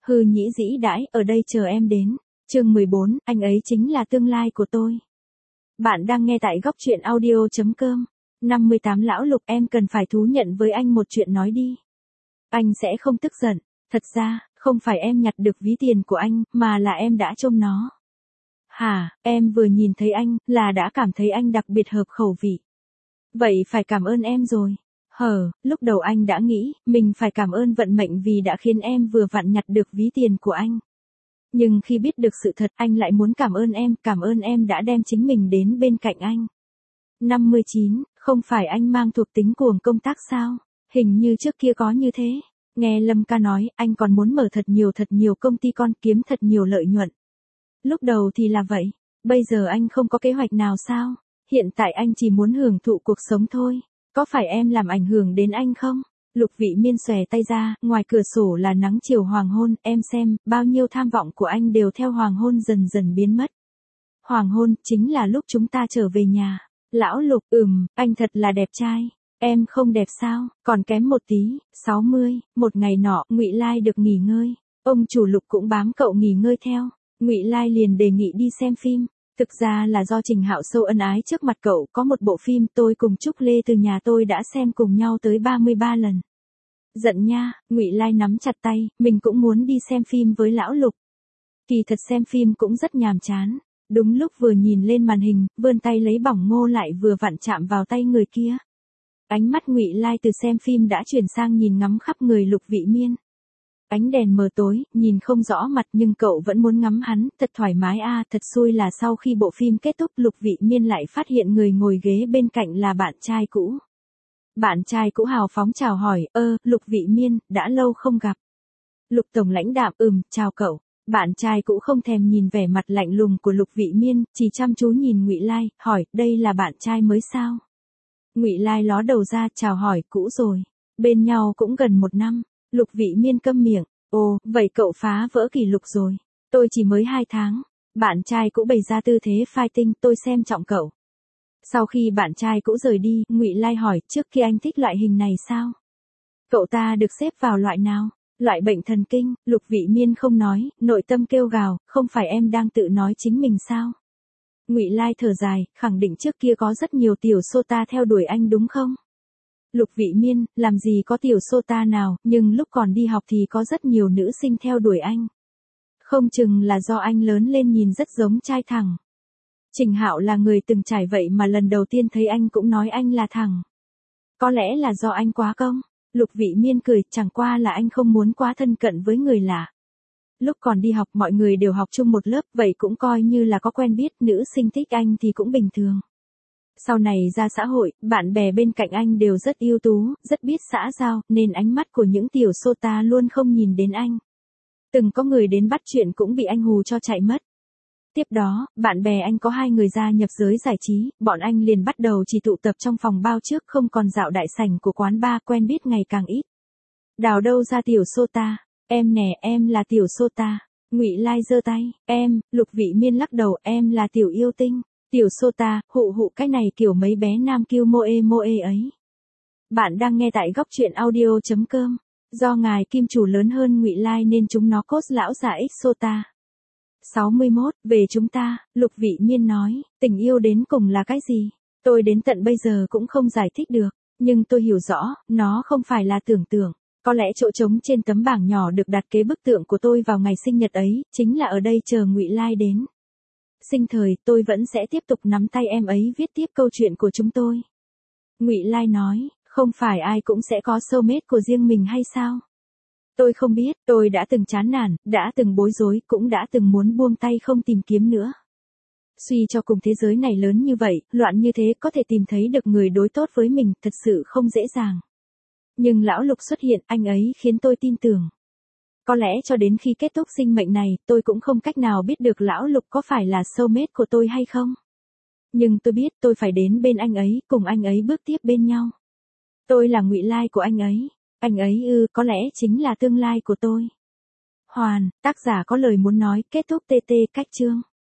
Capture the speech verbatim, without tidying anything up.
Hư nhĩ dĩ đãi, ở đây chờ em đến. Chương mười bốn, anh ấy chính là tương lai của tôi. Bạn đang nghe tại góc truyện audio.com. năm mươi tám Lão Lục, em cần phải thú nhận với anh một chuyện, nói đi. Anh sẽ không tức giận. Thật ra, không phải em nhặt được ví tiền của anh, mà là em đã trông nó. Hả, em vừa nhìn thấy anh, là đã cảm thấy anh đặc biệt hợp khẩu vị. Vậy phải cảm ơn em rồi. Hờ, lúc đầu anh đã nghĩ, mình phải cảm ơn vận mệnh vì đã khiến em vừa vặn nhặt được ví tiền của anh. Nhưng khi biết được sự thật, anh lại muốn cảm ơn em, cảm ơn em đã đem chính mình đến bên cạnh anh. năm mươi chín, không phải anh mang thuộc tính cuồng công tác sao? Hình như trước kia có như thế. Nghe Lâm ca nói, anh còn muốn mở thật nhiều thật nhiều công ty con, kiếm thật nhiều lợi nhuận. Lúc đầu thì là vậy, bây giờ anh không có kế hoạch nào sao? Hiện tại anh chỉ muốn hưởng thụ cuộc sống thôi. Có phải em làm ảnh hưởng đến anh không? Lục Vị Miên xòe tay ra, ngoài cửa sổ là nắng chiều hoàng hôn, em xem, bao nhiêu tham vọng của anh đều theo hoàng hôn dần dần biến mất. Hoàng hôn, chính là lúc chúng ta trở về nhà. Lão Lục, ừm, anh thật là đẹp trai. Em không đẹp sao? Còn kém một tí. sáu mươi, một ngày nọ, Ngụy Lai được nghỉ ngơi. Ông chủ Lục cũng bám cậu nghỉ ngơi theo. Ngụy Lai liền đề nghị đi xem phim. Thực ra là do Trình Hạo sâu ân ái trước mặt cậu, có một bộ phim tôi cùng Trúc Lê từ nhà tôi đã xem cùng nhau tới ba mươi ba lần. Giận nha, Ngụy Lai nắm chặt tay, mình cũng muốn đi xem phim với Lão Lục. Kỳ thật xem phim cũng rất nhàm chán. Đúng lúc vừa nhìn lên màn hình, vươn tay lấy bỏng ngô lại vừa vặn chạm vào tay người kia. Ánh mắt Ngụy Lai từ xem phim đã chuyển sang nhìn ngắm khắp người Lục Vị Miên. Ánh đèn mờ tối, nhìn không rõ mặt nhưng cậu vẫn muốn ngắm hắn, thật thoải mái a, à, thật xui là sau khi bộ phim kết thúc Lục Vị Miên lại phát hiện người ngồi ghế bên cạnh là bạn trai cũ. Bạn trai cũ hào phóng chào hỏi, ơ, Lục Vị Miên, đã lâu không gặp. Lục tổng lãnh đạm, ừm, chào cậu. Bạn trai cũ không thèm nhìn vẻ mặt lạnh lùng của Lục Vị Miên, chỉ chăm chú nhìn Ngụy Lai, hỏi, đây là bạn trai mới sao? Ngụy Lai ló đầu ra, chào hỏi, cũ rồi. Bên nhau cũng gần một năm. Lục Vị Miên câm miệng, ồ, vậy cậu phá vỡ kỷ lục rồi. Tôi chỉ mới hai tháng. Bạn trai cũ bày ra tư thế fighting, tôi xem trọng cậu. Sau khi bạn trai cũ rời đi, Ngụy Lai hỏi, trước kia anh thích loại hình này sao? Cậu ta được xếp vào loại nào? Loại bệnh thần kinh. Lục Vị Miên không nói, nội tâm kêu gào, không phải em đang tự nói chính mình sao? Ngụy Lai thở dài, khẳng định trước kia có rất nhiều tiểu sota theo đuổi anh đúng không? Lục Vị Miên, làm gì có tiểu sota nào, nhưng lúc còn đi học thì có rất nhiều nữ sinh theo đuổi anh. Không chừng là do anh lớn lên nhìn rất giống trai thẳng. Trình Hạo là người từng trải vậy mà lần đầu tiên thấy anh cũng nói anh là thẳng. Có lẽ là do anh quá công. Lục Vị Miên cười, chẳng qua là anh không muốn quá thân cận với người lạ. Lúc còn đi học mọi người đều học chung một lớp, vậy cũng coi như là có quen biết, nữ sinh thích anh thì cũng bình thường. Sau này ra xã hội, bạn bè bên cạnh anh đều rất ưu tú, rất biết xã giao, nên ánh mắt của những tiểu sota luôn không nhìn đến anh. Từng có người đến bắt chuyện cũng bị anh hù cho chạy mất. Tiếp đó, bạn bè anh có hai người gia nhập giới giải trí, bọn anh liền bắt đầu chỉ tụ tập trong phòng bao trước, không còn dạo đại sảnh của quán bar, quen biết ngày càng ít. Đào đâu ra tiểu sota, em nè, em là tiểu sota. Ngụy Lai giơ tay, em. Lục Vị Miên lắc đầu, em là tiểu yêu tinh. Tiểu sota, hụ hụ, cái này kiểu mấy bé nam kiêu moe moe ấy. Bạn đang nghe tại góc truyện audio.com. Do ngài kim chủ lớn hơn Ngụy Lai nên chúng nó cốt lão già ích sota. sáu mươi mốt, về chúng ta, Lục Vị Miên nói, tình yêu đến cùng là cái gì? Tôi đến tận bây giờ cũng không giải thích được, nhưng tôi hiểu rõ, nó không phải là tưởng tượng. Có lẽ chỗ trống trên tấm bảng nhỏ được đặt kế bức tượng của tôi vào ngày sinh nhật ấy, chính là ở đây chờ Ngụy Lai đến. Sinh thời, tôi vẫn sẽ tiếp tục nắm tay em ấy viết tiếp câu chuyện của chúng tôi. Ngụy Lai nói, không phải ai cũng sẽ có soulmate của riêng mình hay sao? Tôi không biết, tôi đã từng chán nản, đã từng bối rối, cũng đã từng muốn buông tay không tìm kiếm nữa. Suy cho cùng thế giới này lớn như vậy, loạn như thế, có thể tìm thấy được người đối tốt với mình, thật sự không dễ dàng. Nhưng Lão Lục xuất hiện, anh ấy khiến tôi tin tưởng. Có lẽ cho đến khi kết thúc sinh mệnh này, tôi cũng không cách nào biết được Lão Lục có phải là soulmate của tôi hay không. Nhưng tôi biết tôi phải đến bên anh ấy, cùng anh ấy bước tiếp bên nhau. Tôi là Ngụy Lai của anh ấy. Anh ấy ư, có lẽ chính là tương lai của tôi. Hoàn, tác giả có lời muốn nói, kết thúc tê tê cách chương.